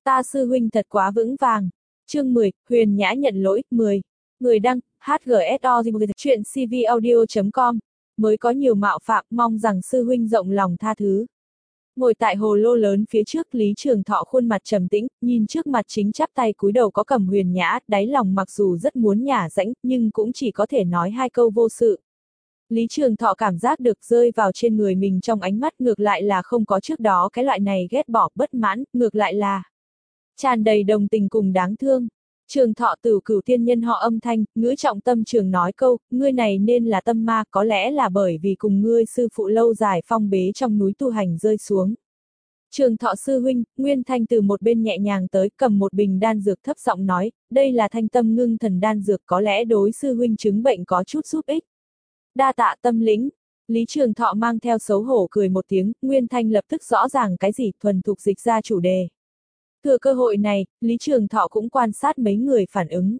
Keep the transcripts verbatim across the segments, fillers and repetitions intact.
Ta sư huynh thật quá vững vàng. Chương mười, Huyền Nhã nhận lỗi, mười. Người đăng, hát giê ét o chuyện cvaudio chấm com. Mới có nhiều mạo phạm, mong rằng sư huynh rộng lòng tha thứ. Ngồi tại hồ lô lớn phía trước, Lý Trường Thọ khuôn mặt trầm tĩnh, nhìn trước mặt chính chắp tay cúi đầu có Cẩm Huyền Nhã, đáy lòng mặc dù rất muốn nhả rãnh, nhưng cũng chỉ có thể nói hai câu vô sự. Lý Trường Thọ cảm giác được rơi vào trên người mình trong ánh mắt ngược lại là không có trước đó cái loại này ghét bỏ, bất mãn, ngược lại là tràn đầy đồng tình cùng đáng thương. Trường Thọ Tử Cửu tiên nhân họ Âm Thanh, ngữ trọng tâm trường nói câu, ngươi này nên là tâm ma, có lẽ là bởi vì cùng ngươi sư phụ lâu dài phong bế trong núi tu hành rơi xuống. Trường Thọ sư huynh, Nguyên Thanh từ một bên nhẹ nhàng tới, cầm một bình đan dược thấp giọng nói, đây là Thanh Tâm Ngưng Thần đan dược, có lẽ đối sư huynh chứng bệnh có chút giúp ích. Đa tạ tâm lĩnh. Lý Trường Thọ mang theo xấu hổ cười một tiếng, Nguyên Thanh lập tức rõ ràng cái gì, thuần thục dịch ra chủ đề. Thừa cơ hội này, Lý Trường Thọ cũng quan sát mấy người phản ứng.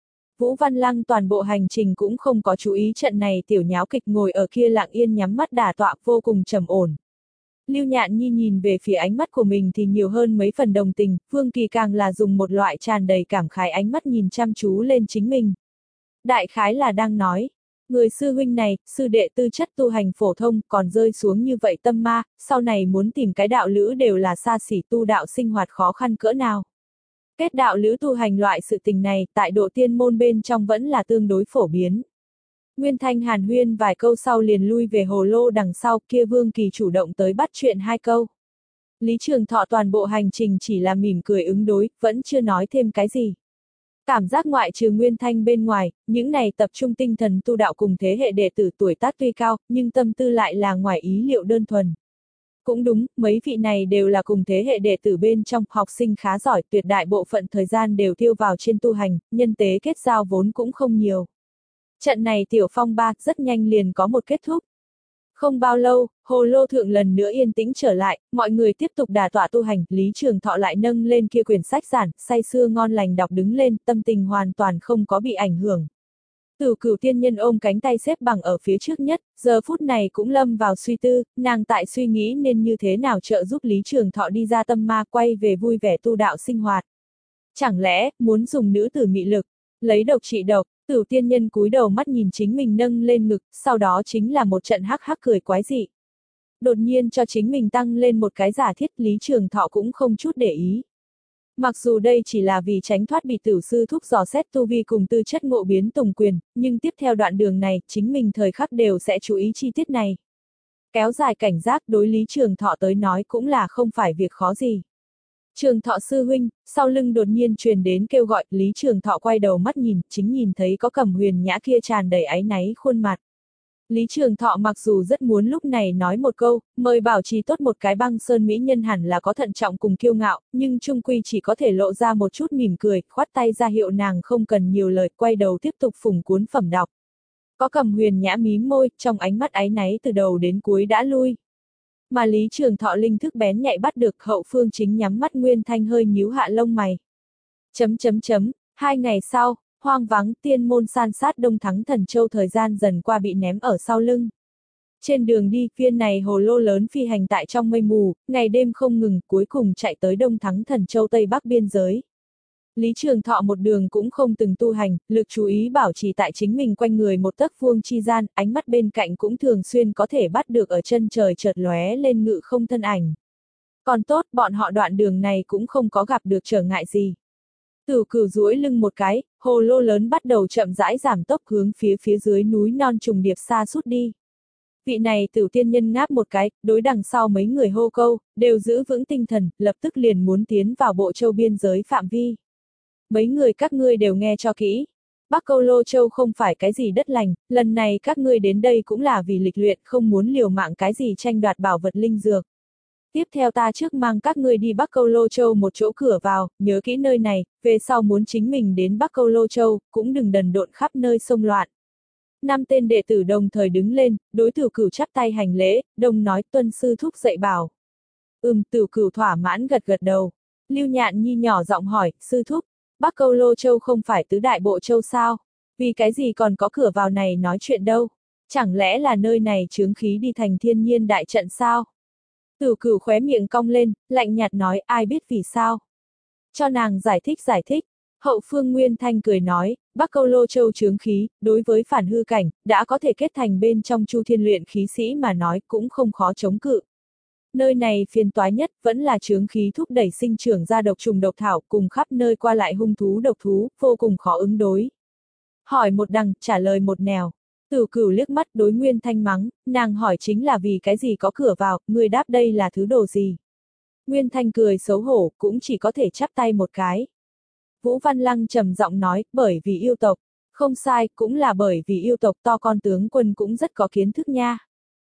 Vũ Văn Lăng toàn bộ hành trình cũng không có chú ý trận này tiểu nháo kịch, ngồi ở kia lặng yên nhắm mắt đả tọa vô cùng trầm ổn. Lưu Nhạn Nhi nhìn về phía ánh mắt của mình thì nhiều hơn mấy phần đồng tình, Vương Kỳ càng là dùng một loại tràn đầy cảm khái ánh mắt nhìn chăm chú lên chính mình. Đại khái là đang nói, người sư huynh này, sư đệ tư chất tu hành phổ thông, còn rơi xuống như vậy tâm ma, sau này muốn tìm cái đạo lữ đều là xa xỉ, tu đạo sinh hoạt khó khăn cỡ nào. Kết đạo lữ tu hành loại sự tình này, tại độ tiên môn bên trong vẫn là tương đối phổ biến. Nguyên Thanh hàn huyên vài câu sau liền lui về hồ lô đằng sau, kia Vương Kỳ chủ động tới bắt chuyện hai câu. Lý Trường Thọ toàn bộ hành trình chỉ là mỉm cười ứng đối, vẫn chưa nói thêm cái gì. Cảm giác ngoại trừ Nguyên Thanh bên ngoài, những này tập trung tinh thần tu đạo cùng thế hệ đệ tử tuổi tác tuy cao, nhưng tâm tư lại là ngoài ý liệu đơn thuần. Cũng đúng, mấy vị này đều là cùng thế hệ đệ tử bên trong, học sinh khá giỏi, tuyệt đại bộ phận thời gian đều tiêu vào trên tu hành, nhân tế kết giao vốn cũng không nhiều. Trận này tiểu phong ba, rất nhanh liền có một kết thúc. Không bao lâu, hồ lô thượng lần nữa yên tĩnh trở lại, mọi người tiếp tục đả tọa tu hành, Lý Trường Thọ lại nâng lên kia quyển sách giản, say sưa ngon lành đọc đứng lên, tâm tình hoàn toàn không có bị ảnh hưởng. Tử Cửu tiên nhân ôm cánh tay xếp bằng ở phía trước nhất, giờ phút này cũng lâm vào suy tư, nàng tại suy nghĩ nên như thế nào trợ giúp Lý Trường Thọ đi ra tâm ma, quay về vui vẻ tu đạo sinh hoạt. Chẳng lẽ, muốn dùng nữ tử mị lực, lấy độc trị độc? Tử tiên nhân cúi đầu mắt nhìn chính mình nâng lên ngực, sau đó chính là một trận hắc hắc cười quái dị. Đột nhiên cho chính mình tăng lên một cái giả thiết, Lý Trường Thọ cũng không chút để ý. Mặc dù đây chỉ là vì tránh thoát bị tử sư thúc dò xét tu vi cùng tư chất ngộ biến tùng quyền, nhưng tiếp theo đoạn đường này, chính mình thời khắc đều sẽ chú ý chi tiết này. Kéo dài cảnh giác đối Lý Trường Thọ tới nói cũng là không phải việc khó gì. Trường Thọ sư huynh, sau lưng đột nhiên truyền đến kêu gọi, Lý Trường Thọ quay đầu mắt nhìn, chính nhìn thấy có Cẩm Huyền Nhã kia tràn đầy áy náy khuôn mặt. Lý Trường Thọ mặc dù rất muốn lúc này nói một câu, mời bảo trì tốt một cái băng sơn mỹ nhân hẳn là có thận trọng cùng kiêu ngạo, nhưng chung quy chỉ có thể lộ ra một chút mỉm cười, khoát tay ra hiệu nàng không cần nhiều lời, quay đầu tiếp tục phủng cuốn phẩm đọc. Có Cẩm Huyền Nhã mím môi, trong ánh mắt áy náy từ đầu đến cuối đã lui. Mà Lý Trường Thọ linh thức bén nhạy bắt được, hậu phương chính nhắm mắt Nguyên Thanh hơi nhíu hạ lông mày. Chấm chấm chấm, hai ngày sau, hoang vắng tiên môn san sát Đông Thắng Thần Châu, thời gian dần qua bị ném ở sau lưng. Trên đường đi, viên này hồ lô lớn phi hành tại trong mây mù, ngày đêm không ngừng, cuối cùng chạy tới Đông Thắng Thần Châu Tây Bắc biên giới. Lý Trường Thọ một đường cũng không từng tu hành, lực chú ý bảo trì tại chính mình quanh người một tấc vuông chi gian, ánh mắt bên cạnh cũng thường xuyên có thể bắt được ở chân trời chợt lóe lên ngự không thân ảnh. Còn tốt, bọn họ đoạn đường này cũng không có gặp được trở ngại gì. Tử Cửu duỗi lưng một cái, hồ lô lớn bắt đầu chậm rãi giảm tốc hướng phía phía dưới núi non trùng điệp xa sút đi. Vị này Tử tiên nhân ngáp một cái, đối đằng sau mấy người hô câu, đều giữ vững tinh thần, lập tức liền muốn tiến vào Bộ Châu biên giới phạm vi. Mấy người các ngươi đều nghe cho kỹ. Bắc Câu Lô Châu không phải cái gì đất lành, lần này các ngươi đến đây cũng là vì lịch luyện, không muốn liều mạng cái gì tranh đoạt bảo vật linh dược. Tiếp theo ta trước mang các ngươi đi Bắc Câu Lô Châu một chỗ cửa vào, nhớ kỹ nơi này, về sau muốn chính mình đến Bắc Câu Lô Châu, cũng đừng đần độn khắp nơi xông loạn. Năm tên đệ tử đồng thời đứng lên, đối Tử Cửu chắp tay hành lễ, đồng nói tuân sư thúc dạy bảo. Ừm, Tử Cửu thỏa mãn gật gật đầu. Lưu Nhạn Nhi nhỏ giọng hỏi, sư thúc, Bắc Câu Lô Châu không phải tứ đại bộ châu sao? Vì cái gì còn có cửa vào này nói chuyện đâu? Chẳng lẽ là nơi này chướng khí đi thành thiên nhiên đại trận sao? Tử Cửu khóe miệng cong lên, lạnh nhạt nói, ai biết vì sao? Cho nàng giải thích giải thích. Hậu phương Nguyên Thanh cười nói, Bắc Câu Lô Châu chướng khí, đối với phản hư cảnh, đã có thể kết thành bên trong Chu Thiên luyện khí sĩ mà nói cũng không khó chống cự. Nơi này phiền toái nhất vẫn là chướng khí thúc đẩy sinh trưởng ra độc trùng độc thảo cùng khắp nơi qua lại hung thú độc thú, vô cùng khó ứng đối. Hỏi một đằng, trả lời một nẻo. Tử Cửu liếc mắt đối Nguyên Thanh mắng, nàng hỏi chính là vì cái gì có cửa vào, người đáp đây là thứ đồ gì. Nguyên Thanh cười xấu hổ, cũng chỉ có thể chắp tay một cái. Vũ Văn Lăng trầm giọng nói, bởi vì yêu tộc. Không sai, cũng là bởi vì yêu tộc to con tướng quân cũng rất có kiến thức nha.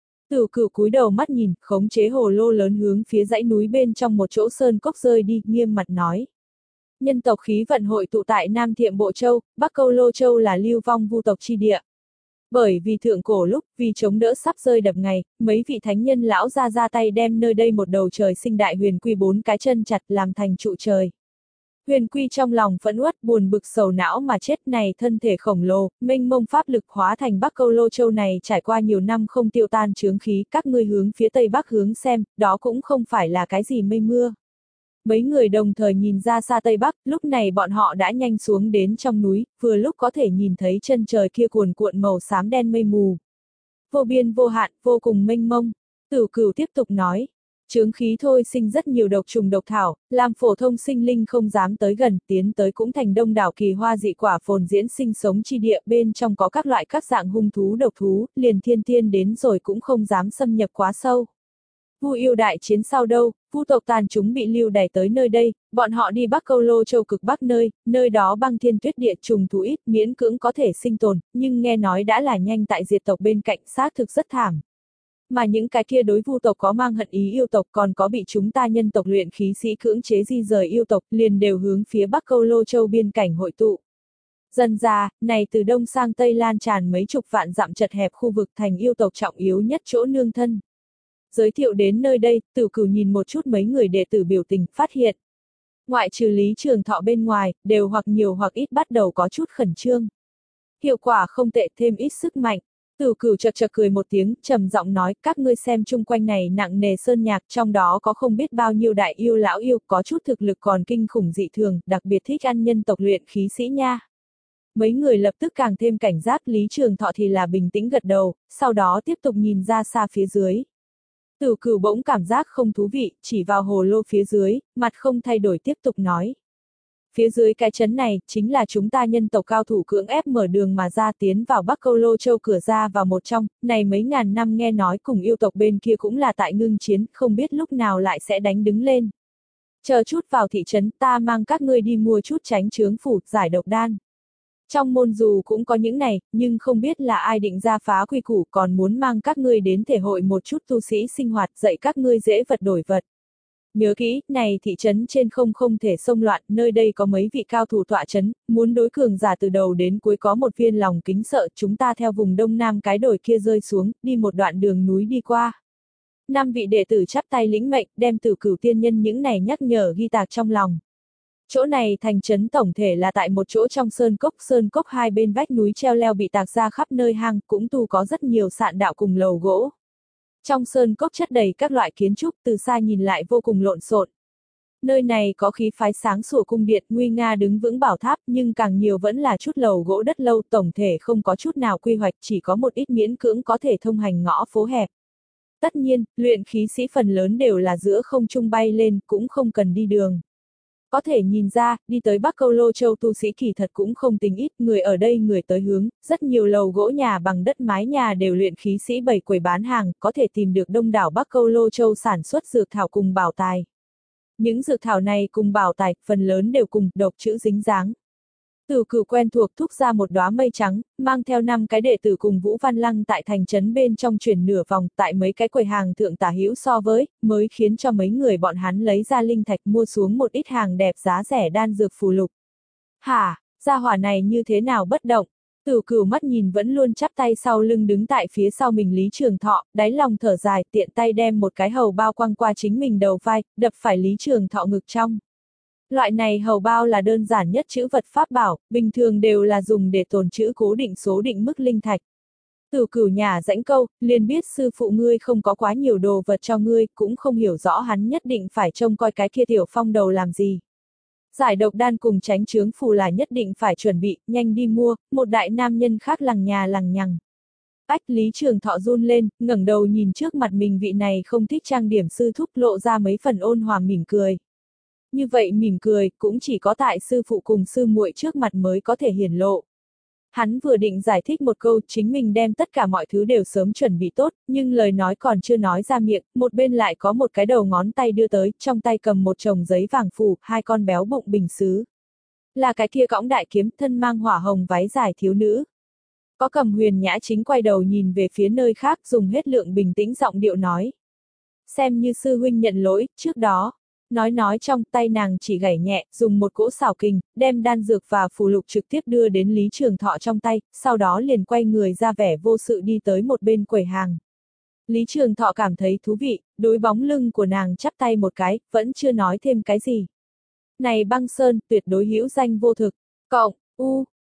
Tử Cửu cúi đầu mắt nhìn, khống chế hồ lô lớn hướng phía dãy núi bên trong một chỗ sơn cốc rơi đi, nghiêm mặt nói. Nhân tộc khí vận hội tụ tại Nam Thiệm Bộ Châu, Bắc Câu Lô Châu là lưu vong vu tộc chi địa. Bởi vì thượng cổ lúc, vì chống đỡ sắp rơi đập ngày, mấy vị thánh nhân lão ra ra tay đem nơi đây một đầu trời sinh đại huyền quy bốn cái chân chặt làm thành trụ trời. Huyền quy trong lòng phẫn uất buồn bực sầu não mà chết này thân thể khổng lồ, mênh mông pháp lực hóa thành Bắc Câu Lô Châu này trải qua nhiều năm không tiêu tan chướng khí, các ngươi hướng phía tây bắc hướng xem, đó cũng không phải là cái gì mây mưa. Mấy người đồng thời nhìn ra xa tây bắc, lúc này bọn họ đã nhanh xuống đến trong núi, vừa lúc có thể nhìn thấy chân trời kia cuồn cuộn màu xám đen mây mù. Vô biên vô hạn, vô cùng mênh mông. Tử Cửu tiếp tục nói. Chướng khí thôi sinh rất nhiều độc trùng độc thảo, làm phổ thông sinh linh không dám tới gần, tiến tới cũng thành đông đảo kỳ hoa dị quả phồn diễn sinh sống chi địa, bên trong có các loại các dạng hung thú độc thú, liền thiên tiên đến rồi cũng không dám xâm nhập quá sâu. Vu yêu đại chiến sau đâu, vu tộc tàn chúng bị lưu đày tới nơi đây, bọn họ đi Bắc Câu Lô Châu cực bắc nơi, nơi đó băng thiên tuyết địa trùng thú ít miễn cưỡng có thể sinh tồn, nhưng nghe nói đã là nhanh tại diệt tộc bên cạnh xác thực rất thảm. Mà những cái kia đối vu tộc có mang hận ý yêu tộc còn có bị chúng ta nhân tộc luyện khí sĩ cưỡng chế di rời yêu tộc liền đều hướng phía Bắc Câu Lô Châu biên cảnh hội tụ. Dần ra, này từ đông sang tây lan tràn mấy chục vạn dặm chật hẹp khu vực thành yêu tộc trọng yếu nhất chỗ nương thân. Giới thiệu đến nơi đây, Tử Cửu nhìn một chút mấy người đệ tử biểu tình, phát hiện. Ngoại trừ Lý Trường Thọ bên ngoài, đều hoặc nhiều hoặc ít bắt đầu có chút khẩn trương. Hiệu quả không tệ, thêm ít sức mạnh. Tử Cửu chật chật cười một tiếng, trầm giọng nói, các ngươi xem chung quanh này nặng nề sơn nhạc, trong đó có không biết bao nhiêu đại yêu lão yêu, có chút thực lực còn kinh khủng dị thường, đặc biệt thích ăn nhân tộc luyện khí sĩ nha. Mấy người lập tức càng thêm cảnh giác, Lý Trường Thọ thì là bình tĩnh gật đầu, sau đó tiếp tục nhìn ra xa phía dưới. Tử Cửu bỗng cảm giác không thú vị, chỉ vào hồ lô phía dưới, mặt không thay đổi tiếp tục nói. Phía dưới cái trấn này, chính là chúng ta nhân tộc cao thủ cưỡng ép mở đường mà ra tiến vào Bắc Câu Lô Châu cửa ra vào một trong, này mấy ngàn năm nghe nói cùng yêu tộc bên kia cũng là tại ngưng chiến, không biết lúc nào lại sẽ đánh đứng lên. Chờ chút vào thị trấn ta mang các ngươi đi mua chút tránh chướng phủ, giải độc đan. Trong môn dù cũng có những này, nhưng không biết là ai định ra phá quy củ còn muốn mang các ngươi đến thể hội một chút tu sĩ sinh hoạt dạy các ngươi dễ vật đổi vật. Nhớ kỹ, này thị trấn trên không không thể xông loạn, nơi đây có mấy vị cao thủ tọa trấn, muốn đối cường giả từ đầu đến cuối có một viên lòng kính sợ, chúng ta theo vùng đông nam cái đồi kia rơi xuống, đi một đoạn đường núi đi qua. Năm vị đệ tử chắp tay lĩnh mệnh, đem Tử Cửu tiên nhân những này nhắc nhở ghi tạc trong lòng. Chỗ này thành trấn tổng thể là tại một chỗ trong sơn cốc, sơn cốc hai bên vách núi treo leo bị tạc ra khắp nơi hang, cũng tu có rất nhiều sạn đạo cùng lầu gỗ. Trong sơn cốc chất đầy các loại kiến trúc, từ xa nhìn lại vô cùng lộn xộn. Nơi này có khí phái sáng sủa cung điện, nguy nga đứng vững bảo tháp, nhưng càng nhiều vẫn là chút lầu gỗ đất lâu, tổng thể không có chút nào quy hoạch, chỉ có một ít miễn cưỡng có thể thông hành ngõ phố hẹp. Tất nhiên, luyện khí sĩ phần lớn đều là giữa không trung bay lên, cũng không cần đi đường. Có thể nhìn ra, đi tới Bắc Câu Lô Châu tu sĩ kỳ thật cũng không tính ít, người ở đây người tới hướng, rất nhiều lầu gỗ nhà bằng đất mái nhà đều luyện khí sĩ bày quầy bán hàng, có thể tìm được đông đảo Bắc Câu Lô Châu sản xuất dược thảo cùng bảo tài. Những dược thảo này cùng bảo tài, phần lớn đều cùng độc chữ dính dáng. Tử Cửu quen thuộc thúc ra một đóa mây trắng, mang theo năm cái đệ tử cùng Vũ Văn Lăng tại thành trấn bên trong chuyển nửa vòng, tại mấy cái quầy hàng thượng tả hữu so với, mới khiến cho mấy người bọn hắn lấy ra linh thạch mua xuống một ít hàng đẹp giá rẻ đan dược phù lục. Hả, gia hỏa này như thế nào bất động? Tử Cửu mắt nhìn vẫn luôn chắp tay sau lưng đứng tại phía sau mình Lý Trường Thọ, đáy lòng thở dài, tiện tay đem một cái hầu bao quăng qua chính mình đầu vai, đập phải Lý Trường Thọ ngực trong. Loại này hầu bao là đơn giản nhất trữ vật pháp bảo, bình thường đều là dùng để tồn trữ cố định số định mức linh thạch. Tử Cửu nhà rãnh câu, liền biết sư phụ ngươi không có quá nhiều đồ vật cho ngươi, cũng không hiểu rõ hắn nhất định phải trông coi cái kia tiểu phong đầu làm gì. Giải độc đan cùng tránh chướng phù là nhất định phải chuẩn bị, nhanh đi mua, một đại nam nhân khác lằng nhà lằng nhằng. Ách, Lý Trường Thọ run lên, ngẩng đầu nhìn trước mặt mình vị này không thích trang điểm sư thúc, lộ ra mấy phần ôn hòa mỉm cười. Như vậy mỉm cười, cũng chỉ có tại sư phụ cùng sư muội trước mặt mới có thể hiển lộ. Hắn vừa định giải thích một câu, chính mình đem tất cả mọi thứ đều sớm chuẩn bị tốt, nhưng lời nói còn chưa nói ra miệng, một bên lại có một cái đầu ngón tay đưa tới, trong tay cầm một chồng giấy vàng phủ, hai con béo bụng bình sứ. Là cái kia cõng đại kiếm, thân mang hỏa hồng váy dài thiếu nữ. Có cầm Huyền Nhã chính quay đầu nhìn về phía nơi khác, dùng hết lượng bình tĩnh giọng điệu nói. Xem như sư huynh nhận lỗi, trước đó. Nói nói trong tay nàng chỉ gảy nhẹ, dùng một cỗ xảo kình, đem đan dược và phù lục trực tiếp đưa đến Lý Trường Thọ trong tay, sau đó liền quay người ra vẻ vô sự đi tới một bên quầy hàng. Lý Trường Thọ cảm thấy thú vị, đối bóng lưng của nàng chắp tay một cái, vẫn chưa nói thêm cái gì. Này băng sơn, tuyệt đối hữu danh vô thực, cộng, u,